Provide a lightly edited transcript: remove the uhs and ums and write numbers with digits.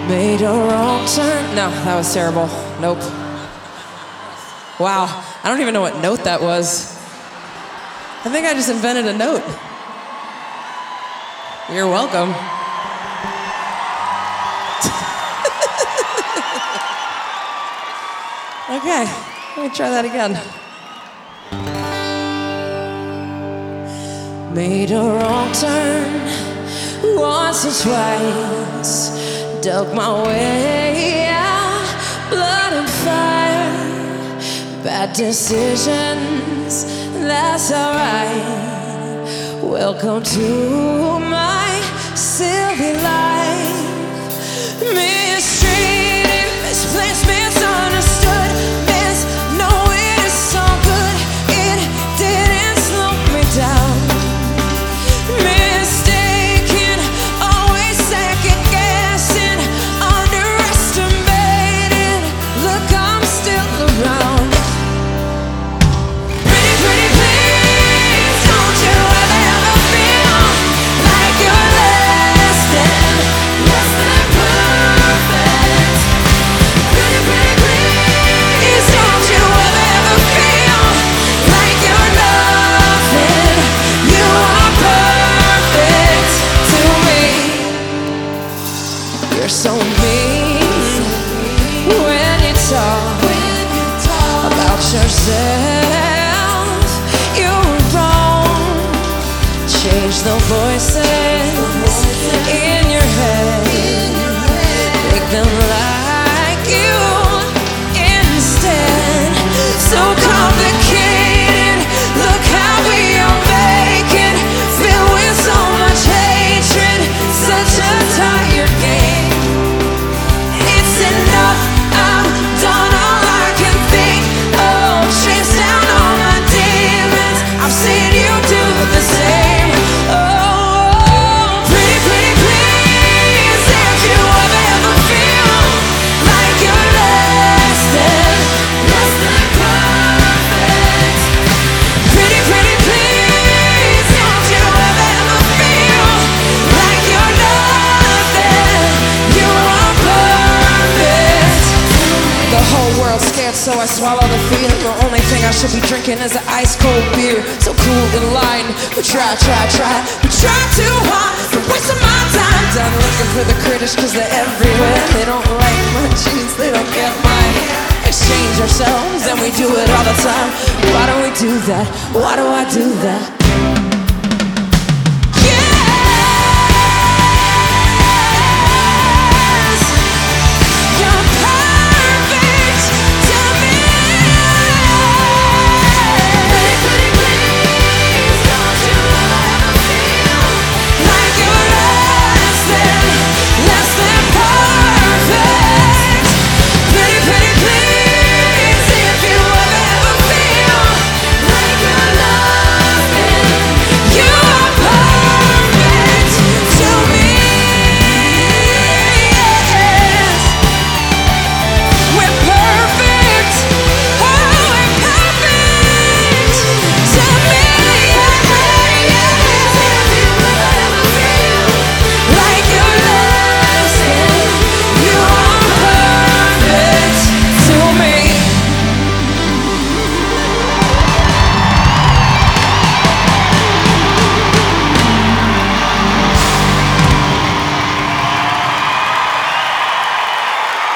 Made a wrong turn. No, that was terrible. Nope. Wow, I don't even know what note that was. I think I just invented a note. You're welcome. Okay, let me try that again. Made a wrong turn once or twice. Dug my way out, blood and fire. Bad decisions, that's alright. Welcome to my silly life. Mistreated, misplaced, misunderstood. Misknowing is so good, it didn't slow me down. Mistaken, always second guessing, underestimated. Look, I'm still around. Pretty please, don't you ever feel like you're less than perfect. Pretty please, don't you ever feel like you're nothing. You are perfect to me. You're so mean when you talk about yourself. You're wrong. Change the voices in your head. Make them like you instead. So complicated. Look how we are making. Filled with so much hatred. Such a tired game. It's enough. I've done all I can think. Oh, chase down all my demons. I've seen you do the same. Oh, pretty please, don't you ever feel like you're less than perfect. Pretty please, don't you ever feel like you're nothing. You are perfect. The whole world's scared, so I swallow the fear. The only thing I should be drinking is an ice cold beer. So cool in line, we try. We try too hard, so wasting my time. Done looking for the critics, cause they're everywhere. They don't like my jeans, they don't get mine. Exchange ourselves, and we do it all the time. Why do we do that? Why do I do that?